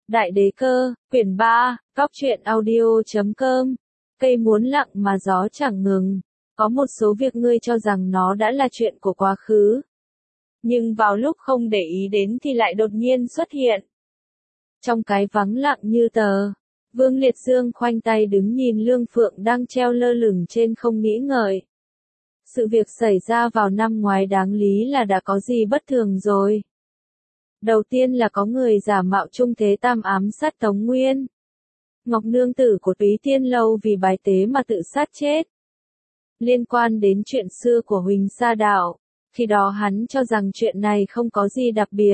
Đại đế cơ, quyển 3, Cóc truyện audio.com. Cây muốn lặng mà gió chẳng ngừng. Có một số việc ngươi cho rằng nó đã là chuyện của quá khứ. Nhưng vào lúc không để ý đến thì lại đột nhiên xuất hiện. Trong cái vắng lặng như tờ, Vương Liệt Dương khoanh tay đứng nhìn Lương Phượng đang treo lơ lửng trên không nghĩ ngợi. Sự việc xảy ra vào năm ngoái đáng lý là đã có gì bất thường rồi. Đầu tiên là có người giả mạo Trung Thế Tam ám sát Tống Nguyên. Ngọc nương tử của Túy Tiên Lâu vì bài tế mà tự sát chết. Liên quan đến chuyện xưa của Huỳnh Sa Đạo, khi đó hắn cho rằng chuyện này không có gì đặc biệt.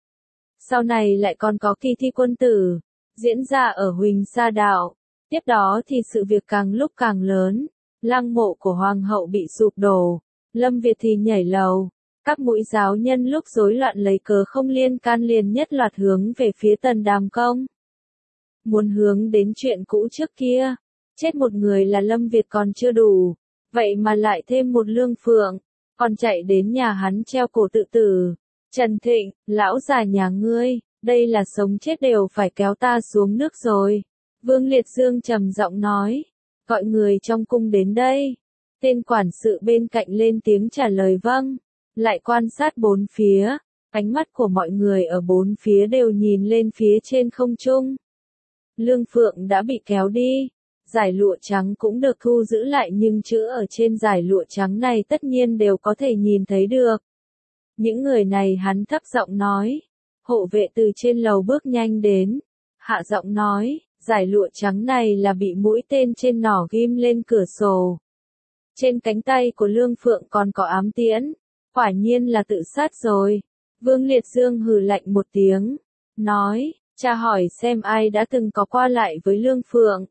Sau này lại còn có kỳ thi quân tử, diễn ra ở Huỳnh Sa Đạo. Tiếp đó thì sự việc càng lúc càng lớn. Lăng mộ của Hoàng hậu bị sụp đổ, Lâm Việt thì nhảy lầu. Các mũi giáo nhân lúc rối loạn lấy cớ không liên can liền nhất loạt hướng về phía Tần Đàm Công. Muốn hướng đến chuyện cũ trước kia, chết một người là Lâm Việt còn chưa đủ, vậy mà lại thêm một Lương Phượng, còn chạy đến nhà hắn treo cổ tự tử. Trần Thịnh, lão già nhà ngươi, đây là sống chết đều phải kéo ta xuống nước rồi. Vương Liệt Dương trầm giọng nói, gọi người trong cung đến đây. Tên quản sự bên cạnh lên tiếng trả lời vâng. Lại quan sát bốn phía, ánh mắt của mọi người ở bốn phía đều nhìn lên phía trên không trung. Lương Phượng đã bị kéo đi, dải lụa trắng cũng được thu giữ lại nhưng chữ ở trên dải lụa trắng này tất nhiên đều có thể nhìn thấy được. Những người này hắn thấp giọng nói, hộ vệ từ trên lầu bước nhanh đến, hạ giọng nói, dải lụa trắng này là bị mũi tên trên nỏ ghim lên cửa sổ. Trên cánh tay của Lương Phượng còn có ám tiễn. Quả nhiên là tự sát rồi. Vương Liệt Dương hừ lạnh một tiếng, nói, cha hỏi xem ai đã từng có qua lại với Lương Phượng.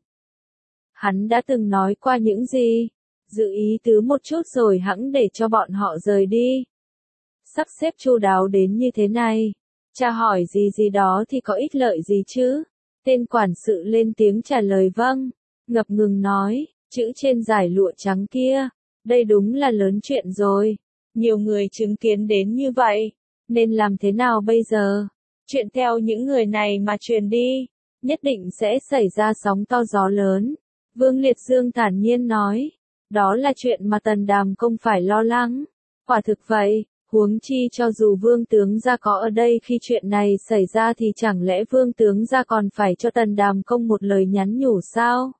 Hắn đã từng nói qua những gì? Dự ý tứ một chút rồi hẵng để cho bọn họ rời đi. Sắp xếp chu đáo đến như thế này. Cha hỏi gì đó thì có ích lợi gì chứ? Tên quản sự lên tiếng trả lời vâng. Ngập ngừng nói, chữ trên dải lụa trắng kia. Đây đúng là lớn chuyện rồi. Nhiều người chứng kiến đến như vậy, nên làm thế nào bây giờ? Chuyện theo những người này mà truyền đi, nhất định sẽ xảy ra sóng to gió lớn. Vương Liệt Dương thản nhiên nói, đó là chuyện mà Tần Đàm Công phải lo lắng. Quả thực vậy, huống chi cho dù Vương Tướng gia có ở đây khi chuyện này xảy ra thì chẳng lẽ Vương Tướng gia còn phải cho Tần Đàm Công một lời nhắn nhủ sao?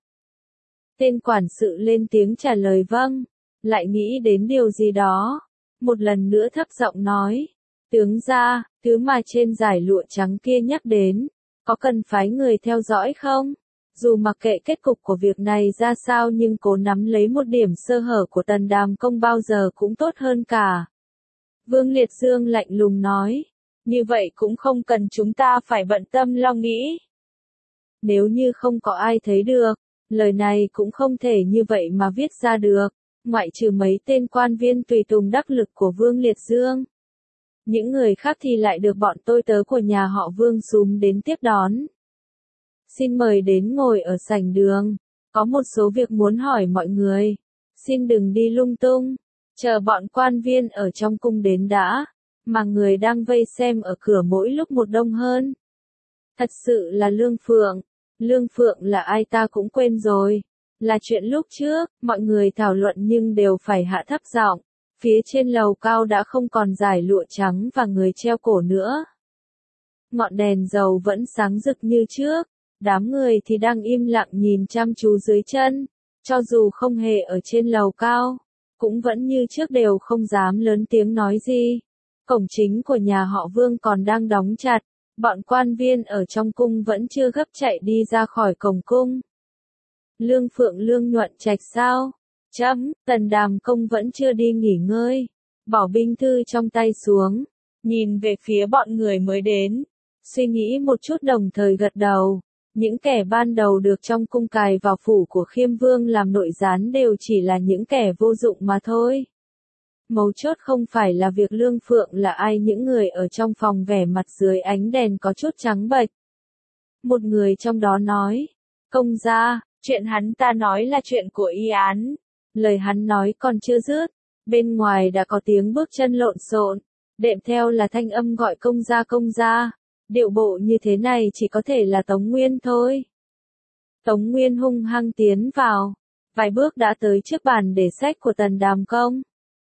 Tên quản sự lên tiếng trả lời vâng, lại nghĩ đến điều gì đó. Một lần nữa thấp giọng nói, tướng gia, thứ mà trên dải lụa trắng kia nhắc đến, có cần phái người theo dõi không? Dù mặc kệ kết cục của việc này ra sao nhưng cố nắm lấy một điểm sơ hở của Tần Đàm Công bao giờ cũng tốt hơn cả. Vương Liệt Dương lạnh lùng nói, như vậy cũng không cần chúng ta phải bận tâm lo nghĩ. Nếu như không có ai thấy được, lời này cũng không thể như vậy mà viết ra được. Ngoại trừ mấy tên quan viên tùy tùng đắc lực của Vương Liệt Dương. Những người khác thì lại được bọn tôi tớ của nhà họ Vương xúm đến tiếp đón. Xin mời đến ngồi ở sảnh đường, có một số việc muốn hỏi mọi người. Xin đừng đi lung tung, chờ bọn quan viên ở trong cung đến đã, mà người đang vây xem ở cửa mỗi lúc một đông hơn. Thật sự là Lương Phượng. Lương Phượng là ai ta cũng quên rồi. Là chuyện lúc trước, mọi người thảo luận nhưng đều phải hạ thấp giọng. Phía trên lầu cao đã không còn dải lụa trắng và người treo cổ nữa. Ngọn đèn dầu vẫn sáng rực như trước, đám người thì đang im lặng nhìn chăm chú dưới chân. Cho dù không hề ở trên lầu cao, cũng vẫn như trước đều không dám lớn tiếng nói gì. Cổng chính của nhà họ Vương còn đang đóng chặt, bọn quan viên ở trong cung vẫn chưa gấp chạy đi ra khỏi cổng cung. Lương Phượng Lương Nhuận Trạch sao? Tần Đàm Công vẫn chưa đi nghỉ ngơi. Bỏ binh thư trong tay xuống. Nhìn về phía bọn người mới đến. Suy nghĩ một chút đồng thời gật đầu. Những kẻ ban đầu được trong cung cài vào phủ của Khiêm Vương làm nội gián đều chỉ là những kẻ vô dụng mà thôi. Mấu chốt không phải là việc Lương Phượng là ai. Những người ở trong phòng vẻ mặt dưới ánh đèn có chút trắng bệch. Một người trong đó nói. Công gia. Chuyện hắn ta nói là chuyện của y án. Lời hắn nói còn chưa dứt. Bên ngoài đã có tiếng bước chân lộn xộn. Đệm theo là thanh âm gọi công gia. Điệu bộ như thế này chỉ có thể là Tống Nguyên thôi. Tống Nguyên hung hăng tiến vào, vài bước đã tới trước bàn để sách của Tần Đàm Công.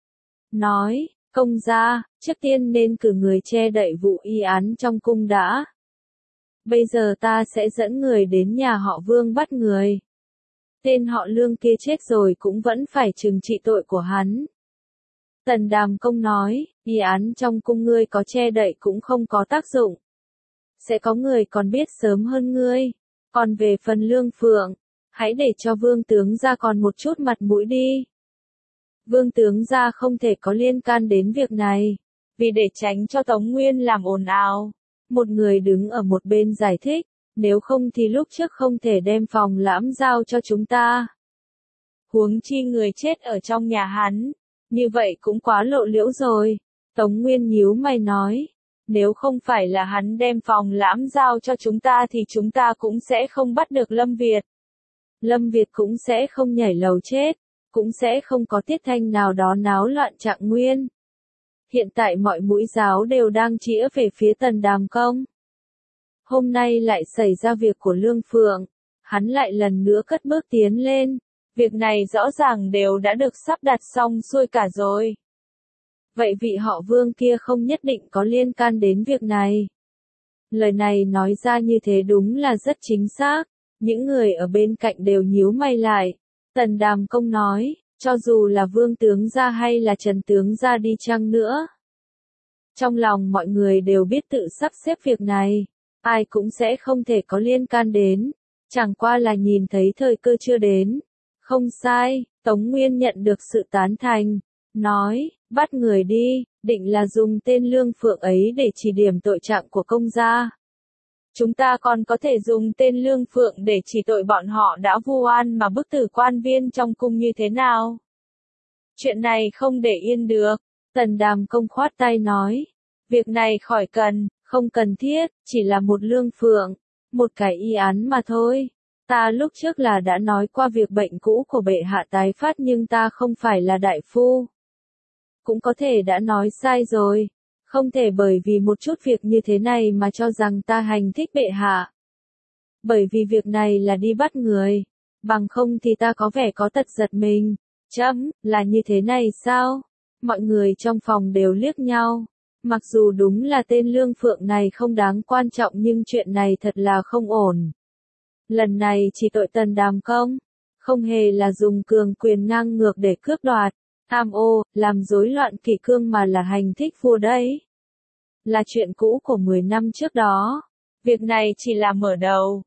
Nói, công gia, trước tiên nên cử người che đậy vụ y án trong cung đã. Bây giờ ta sẽ dẫn người đến nhà họ Vương bắt người. Tên họ Lương kia chết rồi cũng vẫn phải trừng trị tội của hắn. Tần Đàm Công nói, y án trong cung ngươi có che đậy cũng không có tác dụng. Sẽ có người còn biết sớm hơn ngươi. Còn về phần Lương Phượng, hãy để cho Vương tướng gia còn một chút mặt mũi đi. Vương tướng gia không thể có liên can đến việc này. Vì để tránh cho Tống Nguyên làm ồn ào, một người đứng ở một bên giải thích, nếu không thì lúc trước không thể đem Phòng Lãm giao cho chúng ta. Huống chi người chết ở trong nhà hắn, như vậy cũng quá lộ liễu rồi. Tống Nguyên nhíu mày nói, nếu không phải là hắn đem Phòng Lãm giao cho chúng ta thì chúng ta cũng sẽ không bắt được Lâm Việt. Lâm Việt cũng sẽ không nhảy lầu chết, cũng sẽ không có Tiết Thanh nào đó náo loạn Trạng Nguyên. Hiện tại mọi mũi giáo đều đang chĩa về phía Tần Đàm Công. Hôm nay lại xảy ra việc của Lương Phượng, hắn lại lần nữa cất bước tiến lên. Việc này rõ ràng đều đã được sắp đặt xong xuôi cả rồi. Vậy vị họ Vương kia không nhất định có liên can đến việc này. Lời này nói ra như thế đúng là rất chính xác. Những người ở bên cạnh đều nhíu mày lại. Tần Đàm Công nói, cho dù là Vương tướng gia hay là Trần tướng gia đi chăng nữa. Trong lòng mọi người đều biết tự sắp xếp việc này. Ai cũng sẽ không thể có liên can đến. Chẳng qua là nhìn thấy thời cơ chưa đến. Không sai, Tống Nguyên nhận được sự tán thành. Nói, bắt người đi, định là dùng tên Lương Phượng ấy để chỉ điểm tội trạng của công gia. Chúng ta còn có thể dùng tên Lương Phượng để chỉ tội bọn họ đã vu oan mà bức tử quan viên trong cung như thế nào. Chuyện này không để yên được. Tần Đàm Công khoát tay nói, việc này khỏi cần, không cần thiết, chỉ là một Lương Phượng, một cái y án mà thôi. Ta lúc trước là đã nói qua việc bệnh cũ của bệ hạ tái phát nhưng ta không phải là đại phu. Cũng có thể đã nói sai rồi. Không thể bởi vì một chút việc như thế này mà cho rằng ta hành thích bệ hạ. Bởi vì việc này là đi bắt người. Bằng không thì ta có vẻ có tật giật mình. Chấm, là như thế này sao? Mọi người trong phòng đều liếc nhau. Mặc dù đúng là tên Lương Phượng này không đáng quan trọng nhưng chuyện này thật là không ổn. Lần này chỉ tội Tần Đàm Công. Không hề là dùng cường quyền ngang ngược để cướp đoạt. Tham ô, làm rối loạn kỷ cương mà là hành thích vua đấy. Là chuyện cũ của 10 năm trước đó. Việc này chỉ là mở đầu.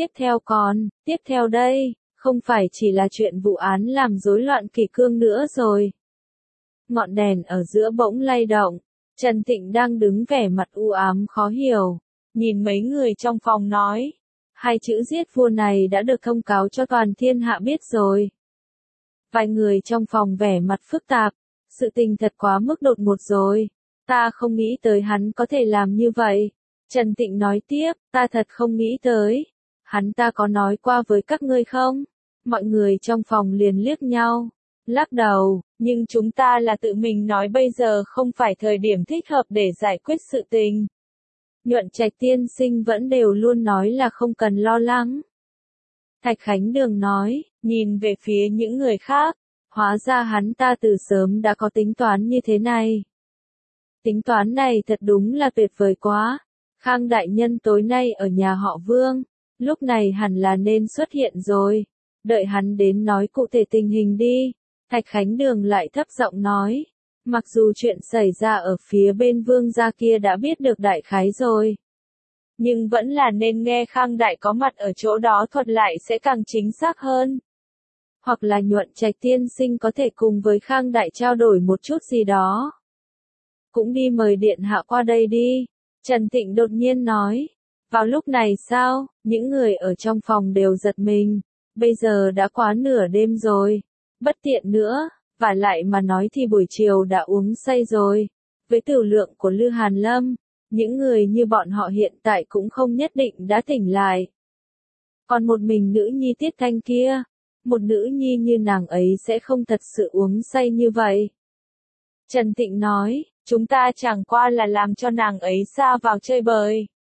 Tiếp theo đây, không phải chỉ là chuyện vụ án làm rối loạn kỷ cương nữa rồi. Ngọn đèn ở giữa bỗng lay động. Trần Thịnh đang đứng vẻ mặt u ám khó hiểu. Nhìn mấy người trong phòng nói. Hai chữ giết vua này đã được thông cáo cho toàn thiên hạ biết rồi. Vài người trong phòng vẻ mặt phức tạp, sự tình thật quá mức đột ngột rồi. Ta không nghĩ tới hắn có thể làm như vậy. Trần Tịnh nói tiếp, ta thật không nghĩ tới. Hắn ta có nói qua với các ngươi không? Mọi người trong phòng liền liếc nhau, lắc đầu, nhưng chúng ta là tự mình nói bây giờ không phải thời điểm thích hợp để giải quyết sự tình. Nhuận Trạch tiên sinh vẫn đều luôn nói là không cần lo lắng. Thạch Khánh Đường nói, nhìn về phía những người khác, hóa ra hắn ta từ sớm đã có tính toán như thế này. Tính toán này thật đúng là tuyệt vời quá. Khang đại nhân tối nay ở nhà họ Vương, lúc này hẳn là nên xuất hiện rồi. Đợi hắn đến nói cụ thể tình hình đi. Thạch Khánh Đường lại thấp giọng nói, mặc dù chuyện xảy ra ở phía bên Vương gia kia đã biết được đại khái rồi. Nhưng vẫn là nên nghe Khang đại có mặt ở chỗ đó thuật lại sẽ càng chính xác hơn. Hoặc là Nhuận Trạch tiên sinh có thể cùng với Khang đại trao đổi một chút gì đó. Cũng đi mời điện hạ qua đây đi. Trần Thịnh đột nhiên nói. Vào lúc này sao, những người ở trong phòng đều giật mình. Bây giờ đã quá nửa đêm rồi. Bất tiện nữa, và lại mà nói thì buổi chiều đã uống say rồi. Với tiểu lượng của Lư Hàn Lâm, những người như bọn họ hiện tại cũng không nhất định đã tỉnh lại. Còn một mình nữ nhi Tiết Thanh kia, một nữ nhi như nàng ấy sẽ không thật sự uống say như vậy. Trần Thịnh nói, chúng ta chẳng qua là làm cho nàng ấy sa vào chơi bời.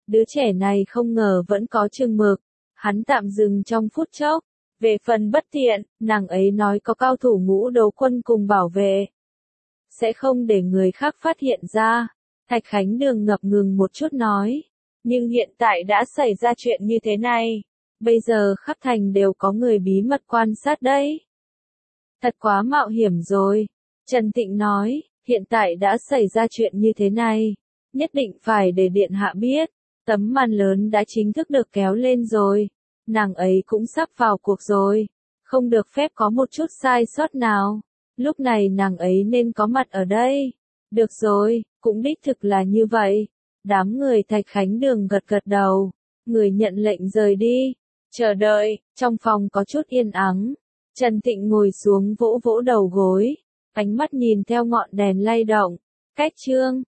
Đứa trẻ này không ngờ vẫn có chừng mực. Hắn tạm dừng trong phút chốc. Về phần bất tiện, nàng ấy nói có cao thủ ngũ đấu quân cùng bảo vệ. Sẽ không để người khác phát hiện ra. Thạch Khánh Đường ngập ngừng một chút nói. Nhưng hiện tại đã xảy ra chuyện như thế này. Bây giờ khắp thành đều có người bí mật quan sát đấy. Thật quá mạo hiểm rồi. Trần Tịnh nói, hiện tại đã xảy ra chuyện như thế này. Nhất định phải để điện hạ biết. Tấm màn lớn đã chính thức được kéo lên rồi. Nàng ấy cũng sắp vào cuộc rồi. Không được phép có một chút sai sót nào. Lúc này nàng ấy nên có mặt ở đây. Được rồi, cũng đích thực là như vậy. Đám người Thạch Khánh Đường gật gật đầu. Người nhận lệnh rời đi. Chờ đợi, trong phòng có chút yên ắng. Trần Tịnh ngồi xuống vỗ vỗ đầu gối. Ánh mắt nhìn theo ngọn đèn lay động. Cách chương